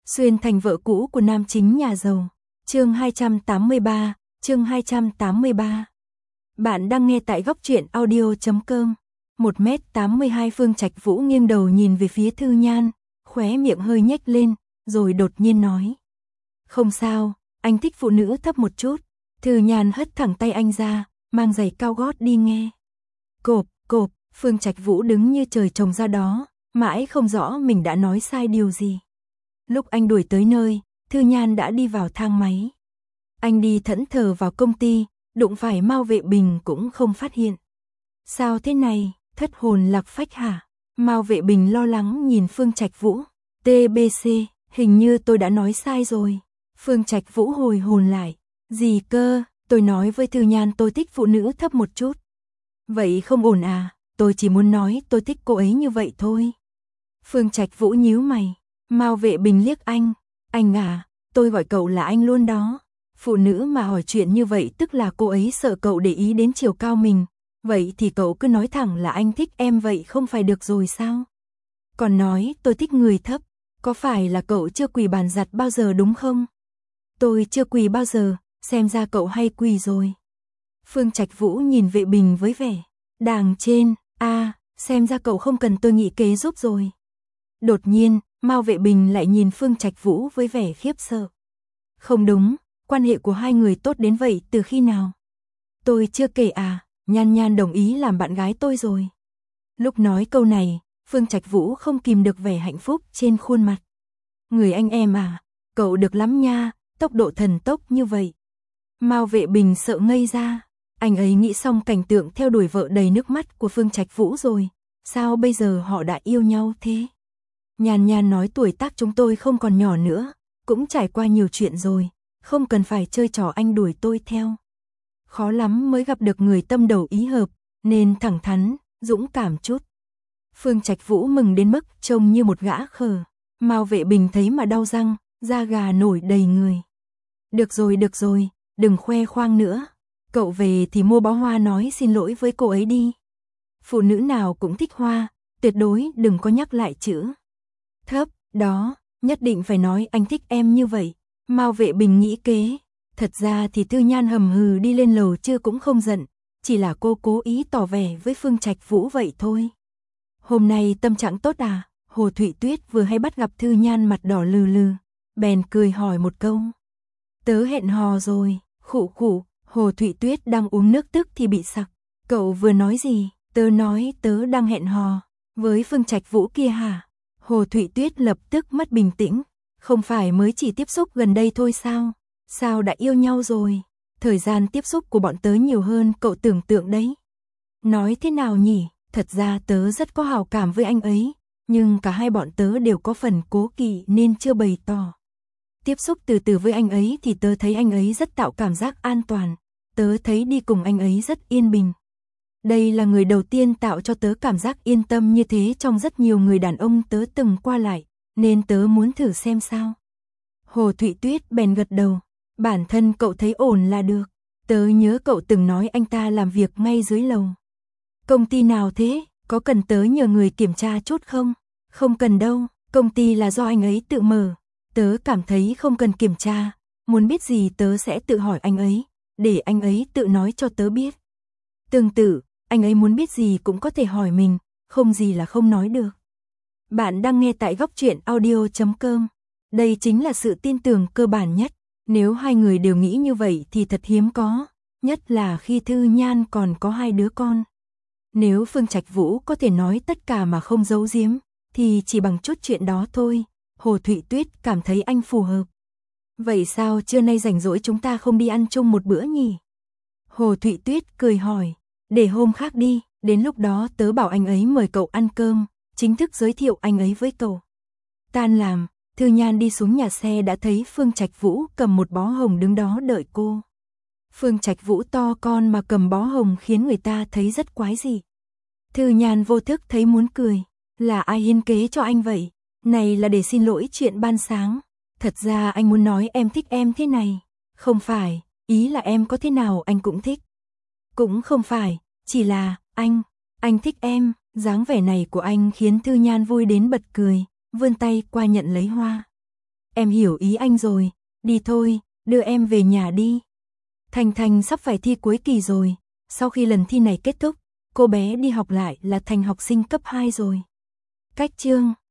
Xuyên thành vợ cũ của nam chính nhà giàu. Chương 283, chương 283. Bạn đang nghe tại góc truyện audio.com. 1m82 Phương Trạch Vũ nghiêng đầu nhìn về phía Thư Nhan, khóe miệng hơi nhếch lên, rồi đột nhiên nói. Không sao, anh thích phụ nữ thấp một chút. Thư Nhan hất thẳng tay anh ra, mang giày cao gót đi nghe. Cộp, cộp, Phương Trạch Vũ đứng như trời trồng ra đó, mãi không rõ mình đã nói sai điều gì. Lúc anh đuổi tới nơi, Thư Nhan đã đi vào thang máy. Anh đi thẫn thờ vào công ty, đụng phải Mao Vệ Bình cũng không phát hiện. Sao thế này, thất hồn lạc phách hả? Mao Vệ Bình lo lắng nhìn Phương Trạch Vũ. TBC, hình như tôi đã nói sai rồi. Phương Trạch Vũ hồi hồn lại. Gì cơ, tôi nói với Thư Nhan tôi thích phụ nữ thấp một chút. Vậy không ổn à, tôi chỉ muốn nói tôi thích cô ấy như vậy thôi. Phương Trạch Vũ nhíu mày. Mao Vệ Bình liếc anh à, tôi gọi cậu là anh luôn đó. Phụ nữ mà hỏi chuyện như vậy tức là cô ấy sợ cậu để ý đến chiều cao mình. Vậy thì cậu cứ nói thẳng là anh thích em vậy không phải được rồi sao? Còn nói tôi thích người thấp, có phải là cậu chưa quỳ bàn giặt bao giờ đúng không? Tôi chưa quỳ bao giờ, xem ra cậu hay quỳ rồi. Phương Trạch Vũ nhìn Vệ Bình với vẻ đàng trên, xem ra cậu không cần tôi nghĩ kế giúp rồi. Đột nhiên, Mao Vệ Bình lại nhìn Phương Trạch Vũ với vẻ khiếp sợ. Không đúng, quan hệ của hai người tốt đến vậy từ khi nào? Tôi chưa kể à, Nhan Nhan đồng ý làm bạn gái tôi rồi. Lúc nói câu này, Phương Trạch Vũ không kìm được vẻ hạnh phúc trên khuôn mặt. Người anh em à, cậu được lắm nha, tốc độ thần tốc như vậy. Mao Vệ Bình sợ ngây ra, anh ấy nghĩ xong cảnh tượng theo đuổi vợ đầy nước mắt của Phương Trạch Vũ rồi. Sao bây giờ họ đã yêu nhau thế? Nhan Nhan nói tuổi tác chúng tôi không còn nhỏ nữa, cũng trải qua nhiều chuyện rồi, không cần phải chơi trò anh đuổi tôi theo. Khó lắm mới gặp được người tâm đầu ý hợp, nên thẳng thắn, dũng cảm chút. Phương Trạch Vũ mừng đến mức trông như một gã khờ. Mao Vệ Bình thấy mà đau răng, da gà nổi đầy người. Được rồi, đừng khoe khoang nữa. Cậu về thì mua bó hoa nói xin lỗi với cô ấy đi. Phụ nữ nào cũng thích hoa, tuyệt đối đừng có nhắc lại chữ thấp, đó, nhất định phải nói anh thích em như vậy. Mao Vệ Bình nghĩ kế. Thật ra thì Thư Nhan hầm hừ đi lên lầu chưa cũng không giận, chỉ là cô cố ý tỏ vẻ với Phương Trạch Vũ vậy thôi. Hôm nay tâm trạng tốt à? Hồ Thụy Tuyết vừa hay bắt gặp Thư Nhan mặt đỏ lừ lừ, bèn cười hỏi một câu. Tớ hẹn hò rồi, khụ khụ, Hồ Thụy Tuyết đang uống nước tức thì bị sặc. Cậu vừa nói gì? Tớ nói tớ đang hẹn hò với Phương Trạch Vũ kia hả? Hồ Thụy Tuyết lập tức mất bình tĩnh, không phải mới chỉ tiếp xúc gần đây thôi sao? Sao đã yêu nhau rồi? Thời gian tiếp xúc của bọn tớ nhiều hơn cậu tưởng tượng đấy. Nói thế nào nhỉ? Thật ra tớ rất có hào cảm với anh ấy, nhưng cả hai bọn tớ đều có phần cố kỵ nên chưa bày tỏ. Tiếp xúc từ từ với anh ấy thì tớ thấy anh ấy rất tạo cảm giác an toàn, tớ thấy đi cùng anh ấy rất yên bình. Đây là người đầu tiên tạo cho tớ cảm giác yên tâm như thế trong rất nhiều người đàn ông tớ từng qua lại, nên tớ muốn thử xem sao. Hồ Thụy Tuyết bèn gật đầu, bản thân cậu thấy ổn là được, tớ nhớ cậu từng nói anh ta làm việc ngay dưới lầu. Công ty nào thế, có cần tớ nhờ người kiểm tra chút không? Không cần đâu, công ty là do anh ấy tự mở, tớ cảm thấy không cần kiểm tra, muốn biết gì tớ sẽ tự hỏi anh ấy, để anh ấy tự nói cho tớ biết. Tương tự, anh ấy muốn biết gì cũng có thể hỏi mình, không gì là không nói được. Bạn đang nghe tại góc truyện audio.com. Đây chính là sự tin tưởng cơ bản nhất. Nếu hai người đều nghĩ như vậy thì thật hiếm có, nhất là khi Thư Nhan còn có hai đứa con. Nếu Phương Trạch Vũ có thể nói tất cả mà không giấu giếm, thì chỉ bằng chút chuyện đó thôi, Hồ Thụy Tuyết cảm thấy anh phù hợp. Vậy sao trưa nay rảnh rỗi chúng ta không đi ăn chung một bữa nhỉ? Hồ Thụy Tuyết cười hỏi, để hôm khác đi, đến lúc đó tớ bảo anh ấy mời cậu ăn cơm, chính thức giới thiệu anh ấy với cậu. Tan làm, Thư Nhan đi xuống nhà xe đã thấy Phương Trạch Vũ cầm một bó hồng đứng đó đợi cô. Phương Trạch Vũ to con mà cầm bó hồng khiến người ta thấy rất quái dị. Thư Nhan vô thức thấy muốn cười, là ai hiến kế cho anh vậy? Này là để xin lỗi chuyện ban sáng. Thật ra anh muốn nói em thích em thế này. Không phải, ý là em có thế nào anh cũng thích. Cũng không phải, chỉ là, anh thích em. Dáng vẻ này của anh khiến Thư Nhan vui đến bật cười, vươn tay qua nhận lấy hoa. Em hiểu ý anh rồi, đi thôi, đưa em về nhà đi. Thành Thành sắp phải thi cuối kỳ rồi, sau khi lần thi này kết thúc, cô bé đi học lại là thành học sinh cấp 2 rồi. Cách chương